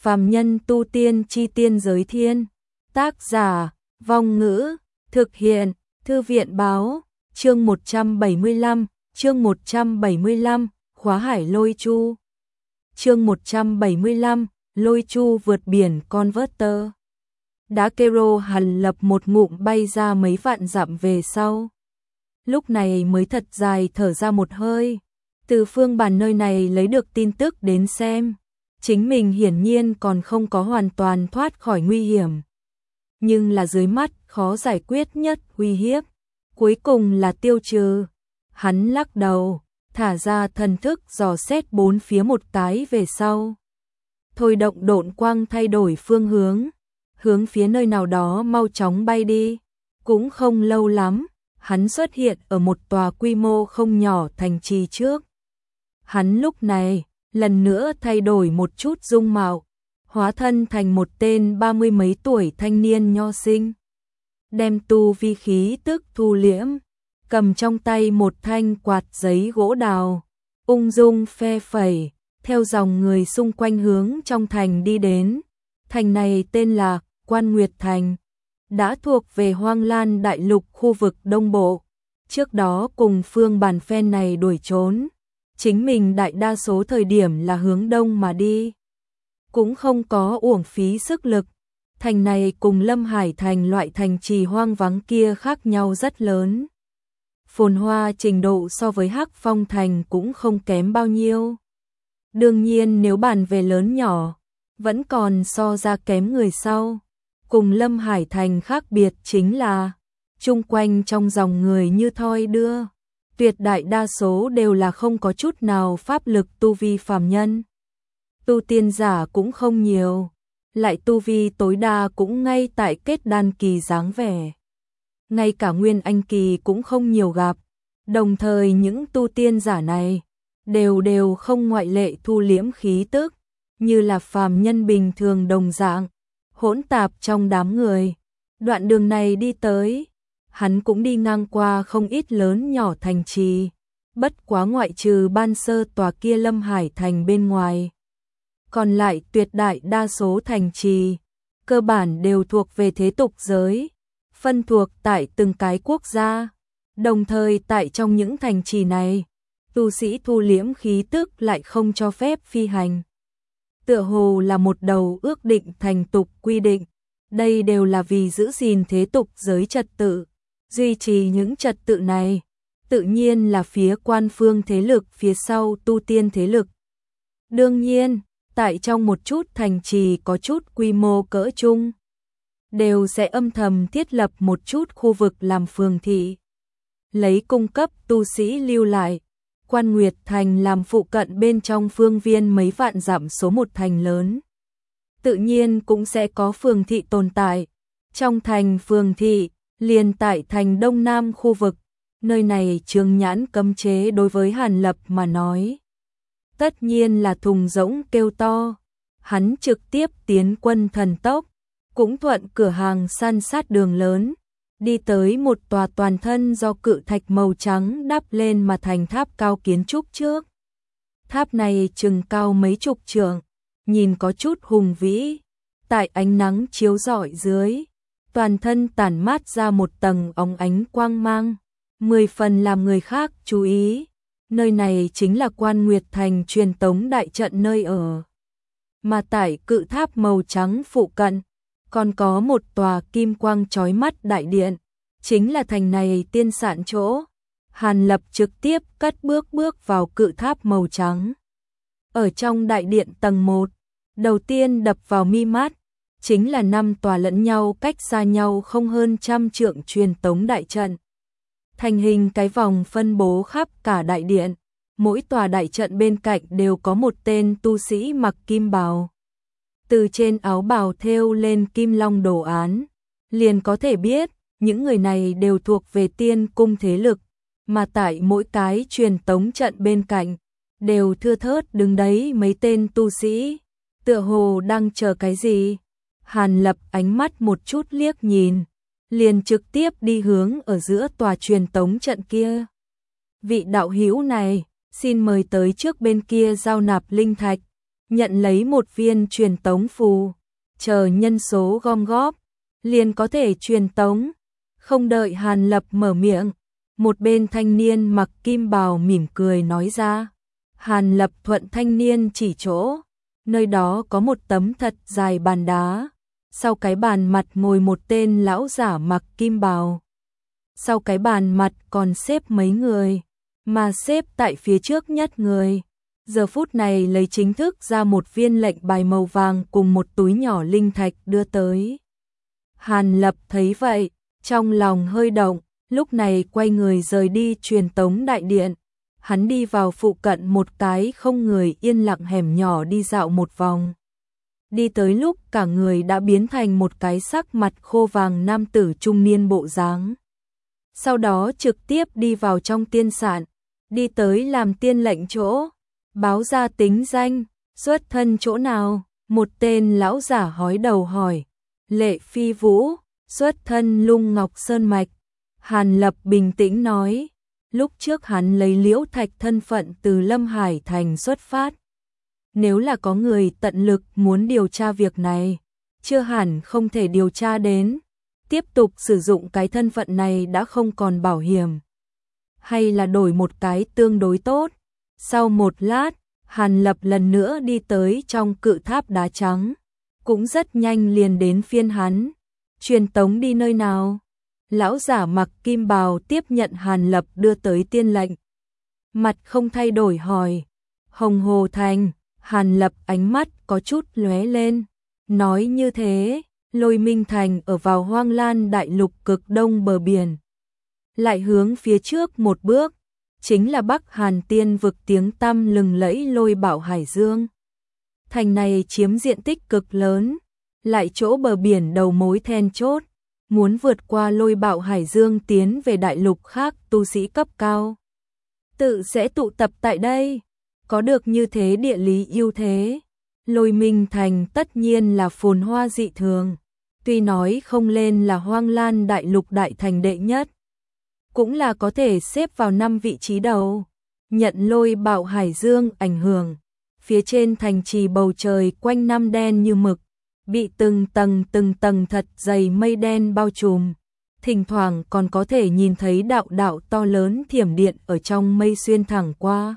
Phàm nhân tu tiên chi tiên giới thiên. Tác giả, Vong Ngữ, thực hiện, Thư viện báo, chương 175, Khóa Hải Lôi Chu. Chương 175, Lôi Chu vượt biển Converter. Đá Kero Hàn Lập một ngụm bay ra mấy vạn dặm về sau. Lúc này mới thật dài thở ra một hơi. Từ phương bản nơi này lấy được tin tức đến xem, chính mình hiển nhiên còn không có hoàn toàn thoát khỏi nguy hiểm. Nhưng là dưới mắt khó giải quyết nhất uy hiếp, cuối cùng là tiêu trừ. Hắn lắc đầu, thả ra thần thức dò xét bốn phía một cái về sau. Thôi động độn quang thay đổi phương hướng phía nơi nào đó mau chóng bay đi. Cũng không lâu lắm, hắn xuất hiện ở một tòa quy mô không nhỏ thành trì trước. Hắn lúc này, lần nữa thay đổi một chút dung mạo, hóa thân thành một tên 30 mấy tuổi thanh niên nho sinh. Đem tu vi khí tức thu liễm, cầm trong tay một thanh quạt giấy gỗ đào, ung dung phe phẩy, theo dòng người xung quanh hướng trong thành đi đến. Thành này tên là Quan Nguyệt Thành, đã thuộc về Hoang Lan Đại Lục khu vực Đông Bộ. Trước đó cùng phương bản phen này đuổi trốn, chính mình đại đa số thời điểm là hướng đông mà đi. Cũng không có uổng phí sức lực. Thành này cùng Lâm Hải Thành loại thành trì hoang vắng kia khác nhau rất lớn. Phồn hoa trình độ so với Hắc Phong Thành cũng không kém bao nhiêu. Đương nhiên nếu bàn về lớn nhỏ, vẫn còn so ra kém người sau. Cùng Lâm Hải Thành khác biệt chính là, chung quanh trong dòng người như thoi đưa, tuyệt đại đa số đều là không có chút nào pháp lực tu vi phàm nhân. Tu tiên giả cũng không nhiều, lại tu vi tối đa cũng ngay tại kết đan kỳ dáng vẻ. Ngay cả nguyên anh kỳ cũng không nhiều gặp, đồng thời những tu tiên giả này đều không ngoại lệ thu liễm khí tức, như là phàm nhân bình thường đồng dạng, hỗn tạp trong đám người. Đoạn đường này đi tới, hắn cũng đi ngang qua không ít lớn nhỏ thành trì, bất quá ngoại trừ ban sơ tòa kia Lâm Hải Thành bên ngoài. Còn lại tuyệt đại đa số thành trì, cơ bản đều thuộc về thế tục giới, phân thuộc tại từng cái quốc gia. Đồng thời tại trong những thành trì này, tu sĩ thu liễm khí tức lại không cho phép phi hành. Tựa hồ là một đầu ước định thành tục quy định, đây đều là vì giữ gìn thế tục giới trật tự. Duy trì những trật tự này, tự nhiên là phía quan phương thế lực phía sau tu tiên thế lực. Đương nhiên, tại trong một chút thành trì có chút quy mô cỡ chung, đều sẽ âm thầm thiết lập một chút khu vực làm phường thị, lấy cung cấp tu sĩ lưu lại. Quan Nguyệt Thành làm phụ cận bên trong phương viên mấy vạn dặm số một thành lớn, tự nhiên cũng sẽ có phường thị tồn tại. Trong thành phường thị, liền tại thành Đông Nam khu vực, nơi này Trương Nhãn cấm chế đối với Hàn Lập mà nói, tất nhiên là thùng rỗng kêu to. Hắn trực tiếp tiến quân thần tốc, cũng thuận cửa hàng san sát đường lớn, đi tới một tòa toàn thân do cự thạch màu trắng đắp lên mà thành tháp cao kiến trúc trước. Tháp này chừng cao mấy chục trượng, nhìn có chút hùng vĩ, tại ánh nắng chiếu rọi dưới, toàn thân tản mát ra một tầng óng ánh quang mang, 10 phần làm người khác chú ý. Nơi này chính là Quan Nguyệt Thành truyền tống đại trận nơi ở. Mà tại cự tháp màu trắng phụ cận, còn có một tòa kim quang chói mắt đại điện, chính là thành này tiên sạn chỗ. Hàn Lập trực tiếp cất bước vào cự tháp màu trắng. Ở trong đại điện tầng 1, đầu tiên đập vào mi mắt, chính là 5 tòa lẫn nhau cách xa nhau không hơn 100 trượng truyền tống đại trận. Thành hình cái vòng phân bố khắp cả đại điện, mỗi tòa đại trận bên cạnh đều có một tên tu sĩ mặc kim bào. Từ trên áo bào thêu lên kim long đồ án, liền có thể biết, những người này đều thuộc về tiên cung thế lực, mà tại mỗi cái truyền tống trận bên cạnh, đều thưa thớt đứng đấy mấy tên tu sĩ, tựa hồ đang chờ cái gì. Hàn Lập ánh mắt một chút liếc nhìn, liền trực tiếp đi hướng ở giữa tòa truyền tống trận kia. Vị đạo hữu này, xin mời tới trước bên kia giao nạp linh thạch. nhận lấy một viên truyền tống phù, chờ nhân số gom góp, liền có thể truyền tống. Không đợi Hàn Lập mở miệng, một bên thanh niên mặc kim bào mỉm cười nói ra. Hàn Lập thuận thanh niên chỉ chỗ, nơi đó có một tấm thật dài bàn đá, sau cái bàn mặt ngồi một tên lão giả mặc kim bào. Sau cái bàn mặt còn xếp mấy người, mà xếp tại phía trước nhất người. Giờ phút này lấy chính thức ra một viên lệnh bài màu vàng cùng một túi nhỏ linh thạch đưa tới. Hàn Lập thấy vậy, trong lòng hơi động, lúc này quay người rời đi truyền tống đại điện. Hắn đi vào phụ cận một cái không người yên lặng hẻm nhỏ đi dạo một vòng. Đi tới lúc cả người đã biến thành một cái sắc mặt khô vàng nam tử trung niên bộ dáng. Sau đó trực tiếp đi vào trong tiên sạn, đi tới làm tiên lệnh chỗ, báo ra tính danh, xuất thân chỗ nào, một tên lão giả hói đầu hỏi. Lệ Phi Vũ, xuất thân Lung Ngọc Sơn Mạch. Hàn Lập bình tĩnh nói, lúc trước hắn lấy Liễu Thạch thân phận từ Lâm Hải Thành xuất phát. Nếu là có người tận lực muốn điều tra việc này, chưa hẳn không thể điều tra đến. Tiếp tục sử dụng cái thân phận này đã không còn bảo hiểm. Hay là đổi một cái tương đối tốt. Sau một lát, Hàn Lập lần nữa đi tới trong cự tháp đá trắng. Cũng rất nhanh liền đến phiên hắn. Truyền tống đi nơi nào? Lão giả mặc kim bào tiếp nhận Hàn Lập đưa tới tiên lệnh. Mặt không thay đổi hỏi. Hồng Hồ Thành. Hàn Lập ánh mắt có chút lóe lên. Nói như thế, Lôi Minh Thành ở vào Hoang Lan đại lục cực đông bờ biển. Lại hướng phía trước một bước, chính là Bắc Hàn Tiên vực tiếng tăm lừng lẫy Lôi Bảo Hải Dương. Thành này chiếm diện tích cực lớn, lại chỗ bờ biển đầu mối then chốt, muốn vượt qua Lôi Bảo Hải Dương tiến về đại lục khác tu sĩ cấp cao. Tự sẽ tụ tập tại đây, có được như thế địa lý ưu thế. Lôi Minh Thành tất nhiên là phồn hoa dị thường, tuy nói không lên là Hoang Lan đại lục đại thành đệ nhất, cũng là có thể xếp vào 5 vị trí đầu. Nhận Lôi Bảo Hải Dương ảnh hưởng, phía trên thành trì bầu trời quanh năm đen như mực, bị từng tầng thật dày mây đen bao trùm, thỉnh thoảng còn có thể nhìn thấy đạo đạo to lớn thiểm điện ở trong mây xuyên thẳng qua,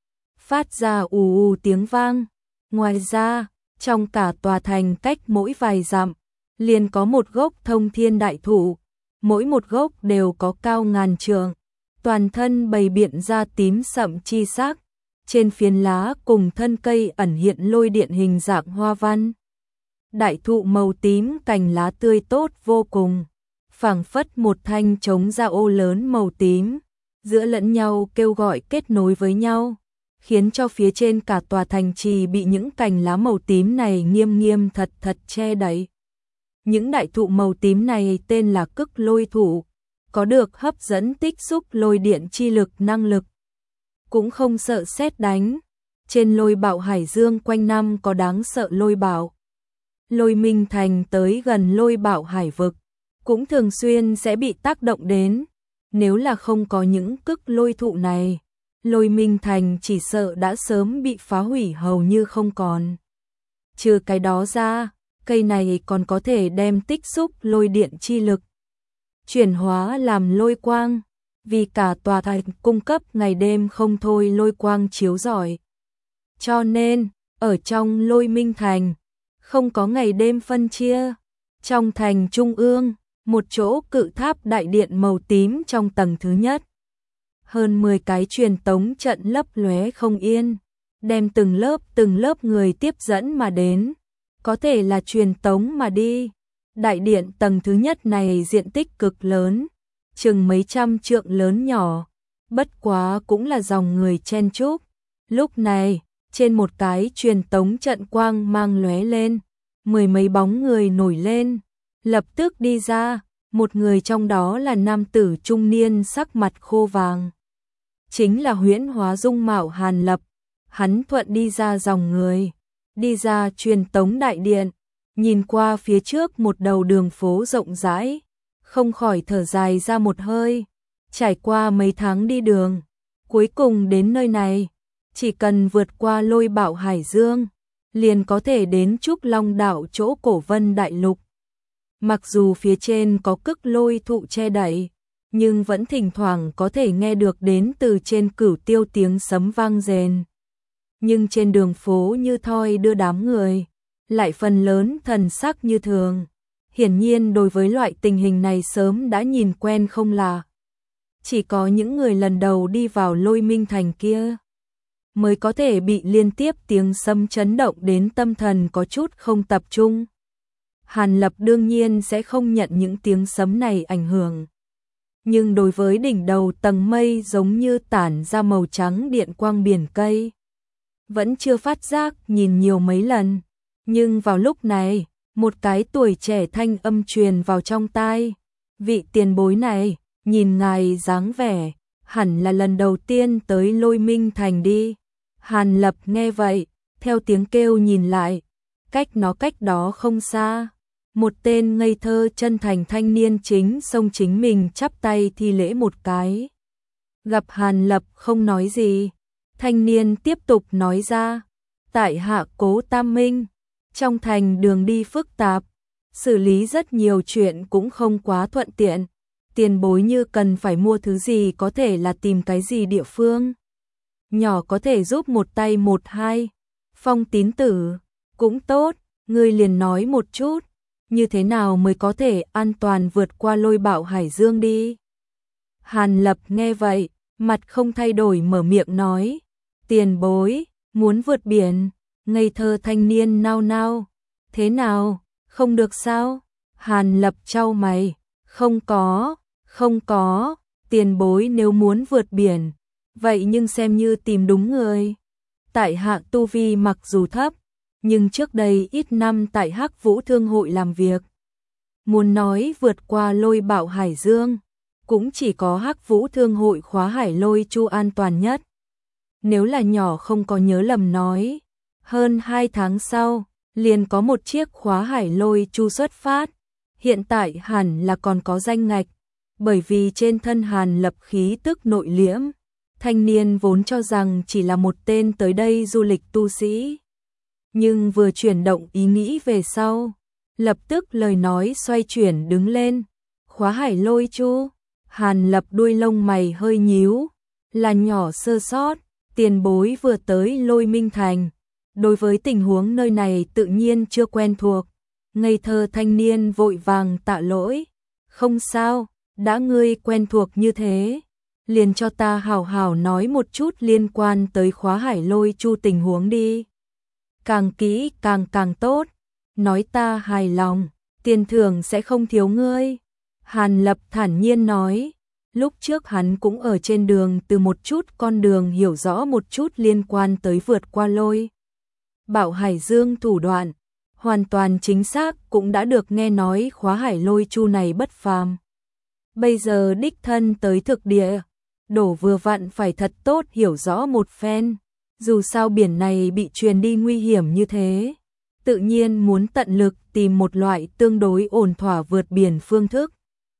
phát ra ù ù tiếng vang. Ngoài ra, trong cả tòa thành cách mỗi vài dặm, liền có một gốc thông thiên đại thụ, mỗi một gốc đều có cao ngàn trượng, toàn thân bày biện ra tím sậm chi sắc, trên phiến lá cùng thân cây ẩn hiện lôi điện hình dạng hoa văn. Đại thụ màu tím cành lá tươi tốt vô cùng, phảng phất một thanh trống ra ô lớn màu tím, giữa lẫn nhau kêu gọi kết nối với nhau, khiến cho phía trên cả tòa thành trì bị những cành lá màu tím này nghiêm nghiêm thật thật che đậy. Những đại thụ màu tím này tên là Cực Lôi thụ, có được hấp dẫn tích xúc lôi điện chi lực năng lực, cũng không sợ sét đánh. Trên Lôi Bảo Hải Dương quanh năm có đáng sợ lôi bạo. Lôi Minh Thành tới gần Lôi Bảo Hải vực, cũng thường xuyên sẽ bị tác động đến. Nếu là không có những Cực Lôi thụ này, Lôi Minh Thành chỉ sợ đã sớm bị phá hủy hầu như không còn. Trừ cái đó ra, cây này còn có thể đem tích xúc lôi điện chi lực, chuyển hóa làm lôi quang, vì cả tòa thành cung cấp ngày đêm không thôi lôi quang chiếu rọi. Cho nên, ở trong Lôi Minh Thành, không có ngày đêm phân chia. Trong thành trung ương, một chỗ cự tháp đại điện màu tím trong tầng thứ nhất. Hơn 10 cái truyền tống trận lấp lóe không yên, đem từng lớp người tiếp dẫn mà đến, có thể là truyền tống mà đi. Đại điện tầng thứ nhất này diện tích cực lớn, chừng mấy trăm trượng lớn nhỏ, bất quá cũng là dòng người chen chúc. Lúc này, trên một cái truyền tống trận quang mang lóe lên, 10 mấy bóng người nổi lên, lập tức đi ra, một người trong đó là nam tử trung niên sắc mặt khô vàng. Chính là huyễn hóa dung mạo Hàn Lập. Hắn thuận đi ra dòng người, đi ra truyền tống đại điện, nhìn qua phía trước một đầu đường phố rộng rãi, không khỏi thở dài ra một hơi. Trải qua mấy tháng đi đường, cuối cùng đến nơi này, chỉ cần vượt qua Lôi Bảo Hải Dương, liền có thể đến Trúc Long đảo chỗ Cổ Vân Đại Lục. Mặc dù phía trên có Cức Lôi thụ che đậy, nhưng vẫn thỉnh thoảng có thể nghe được đến từ trên Cửu Tiêu tiếng sấm vang rền. Nhưng trên đường phố như thoi đưa đám người, lại phần lớn thần sắc như thường. Hiển nhiên đối với loại tình hình này sớm đã nhìn quen không lạ. Chỉ có những người lần đầu đi vào Lôi Minh Thành kia mới có thể bị liên tiếp tiếng sấm chấn động đến tâm thần có chút không tập trung. Hàn Lập đương nhiên sẽ không nhận những tiếng sấm này ảnh hưởng. Nhưng đối với đỉnh đầu tầng mây giống như tản ra màu trắng điện quang biển cây, vẫn chưa phát giác, nhìn nhiều mấy lần. Nhưng vào lúc này, một cái tuổi trẻ thanh âm truyền vào trong tai. Vị tiền bối này, nhìn ngài dáng vẻ, hẳn là lần đầu tiên tới Lôi Minh Thành đi. Hàn Lập nghe vậy, theo tiếng kêu nhìn lại, cách đó không xa. Một tên ngây thơ chân thành thanh niên chính xông chính mình chắp tay thi lễ một cái. Gặp Hàn Lập không nói gì, thanh niên tiếp tục nói ra, tại hạ Cố Tam Minh, trong thành đường đi phức tạp, xử lý rất nhiều chuyện cũng không quá thuận tiện, tiền bối như cần phải mua thứ gì có thể là tìm cái gì địa phương nhỏ có thể giúp một tay một hai. Phong Tín Tử, cũng tốt, ngươi liền nói một chút, như thế nào mới có thể an toàn vượt qua Lôi Bạo Hải Dương đi. Hàn Lập nghe vậy, mặt không thay đổi mở miệng nói, tiền bối, muốn vượt biển. Ngây thơ thanh niên nao nao, thế nào, không được sao? Hàn Lập chau mày, không có, tiền bối nếu muốn vượt biển, vậy nhưng xem như tìm đúng người. Tại hạ tu vi mặc dù thấp, nhưng trước đây ít năm tại Hắc Vũ Thương hội làm việc. Muốn nói vượt qua Lôi Bạo Hải Dương, cũng chỉ có Hắc Vũ Thương hội khóa Hải Lôi Chu an toàn nhất. Nếu là nhỏ không có nhớ lầm nói, hơn 2 tháng sau, liền có một chiếc khóa Hải Lôi Chu xuất phát. Hiện tại hẳn là còn có danh ngạch, bởi vì trên thân Hàn Lập khí tức nội liễm. Thanh niên vốn cho rằng chỉ là một tên tới đây du lịch tu sĩ. Nhưng vừa chuyển động ý nghĩ về sau, lập tức lời nói xoay chuyển đứng lên. Khóa Hải Lôi Chu, Hàn Lập đuôi lông mày hơi nhíu, là nhỏ sơ sót, tiền bối vừa tới Lôi Minh Thành. Đối với tình huống nơi này tự nhiên chưa quen thuộc. Ngây thơ thanh niên vội vàng tạ lỗi. Không sao, đã ngươi quen thuộc như thế, liền cho ta hảo hảo nói một chút liên quan tới khóa Hải Lôi Chu tình huống đi. Càng kỹ càng tốt, nói ta hài lòng, tiền thưởng sẽ không thiếu ngươi. Hàn Lập thản nhiên nói, lúc trước hắn cũng ở trên đường từ một chút con đường hiểu rõ một chút liên quan tới vượt qua Lôi Bạo Hải Dương thủ đoạn, hoàn toàn chính xác cũng đã được nghe nói khóa Hải Lôi Chu này bất phàm. Bây giờ đích thân tới thực địa, đổ vừa vặn phải thật tốt hiểu rõ một phen, dù sao biển này bị truyền đi nguy hiểm như thế, tự nhiên muốn tận lực tìm một loại tương đối ổn thỏa vượt biển phương thức.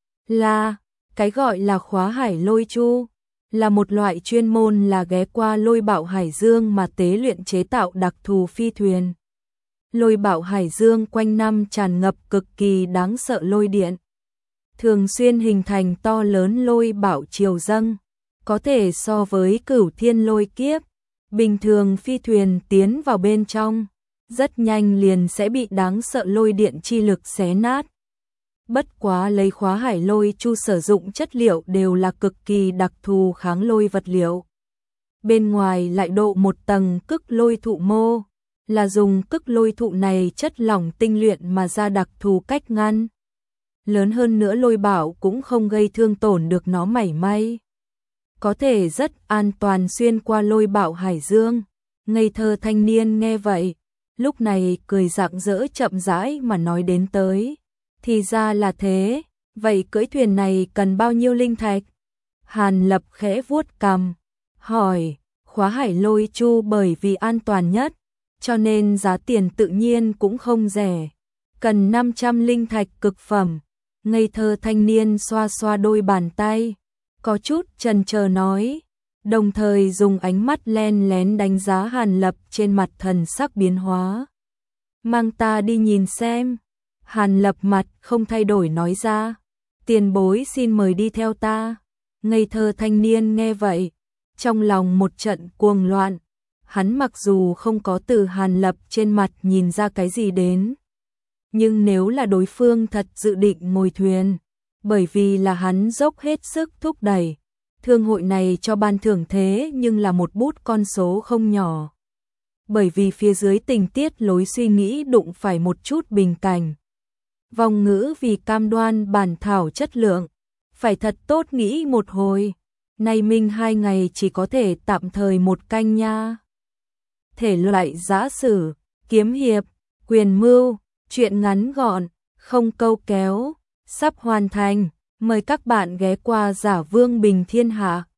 Cái gọi là khóa Hải Lôi Chu, là một loại chuyên môn là ghé qua Lôi Bạo Hải Dương mà tế luyện chế tạo đặc thù phi thuyền. Lôi Bạo Hải Dương quanh năm tràn ngập cực kỳ đáng sợ lôi điện, thường xuyên hình thành to lớn lôi bạo triều dâng, có thể so với Cửu Thiên lôi kiếp. Bình thường phi thuyền tiến vào bên trong, rất nhanh liền sẽ bị đáng sợ lôi điện chi lực xé nát. Bất quá lấy khóa Hải Lôi Chu sử dụng chất liệu đều là cực kỳ đặc thù kháng lôi vật liệu. Bên ngoài lại độ một tầng cức lôi thụ mô, là dùng cức lôi thụ này chất lỏng tinh luyện mà ra đặc thù cách ngăn. Lớn hơn nữa lôi bạo cũng không gây thương tổn được nó mảy may. Có thể rất an toàn xuyên qua Lôi Bạo Hải Dương. Ngây thơ thanh niên nghe vậy, lúc này cười rạng rỡ chậm rãi mà nói đến tới. Thì ra là thế, vậy cưỡi thuyền này cần bao nhiêu linh thạch? Hàn Lập khẽ vuốt cằm, hỏi, khóa Hải Lôi Chu bởi vì an toàn nhất, cho nên giá tiền tự nhiên cũng không rẻ. Cần 500 linh thạch cực phẩm. Ngây thơ thanh niên xoa xoa đôi bàn tay, có chút chần chờ nói, đồng thời dùng ánh mắt len lén đánh giá Hàn Lập, trên mặt thần sắc biến hóa. Mang ta đi nhìn xem. Hàn Lập mặt không thay đổi nói ra. Tiền bối xin mời đi theo ta. Ngây thơ thanh niên nghe vậy, trong lòng một trận cuồng loạn. Hắn mặc dù không có từ Hàn Lập trên mặt nhìn ra cái gì đến, nhưng nếu là đối phương thật dự định ngồi thuyền, bởi vì là hắn dốc hết sức thúc đẩy, thương hội này cho ban thưởng thế nhưng là một bút con số không nhỏ. Bởi vì phía dưới tình tiết lối suy nghĩ đụng phải một chút bình cảnh. Vòng ngữ vì cam đoan bản thảo chất lượng, phải thật tốt nghĩ một hồi. Nay minh 2 ngày chỉ có thể tạm thời một canh nha. Thể loại giã sử, kiếm hiệp, quyền mưu, truyện ngắn gọn, không câu kéo, sắp hoàn thành. Mời các bạn ghé qua Giả Vương Bình Thiên Hạ.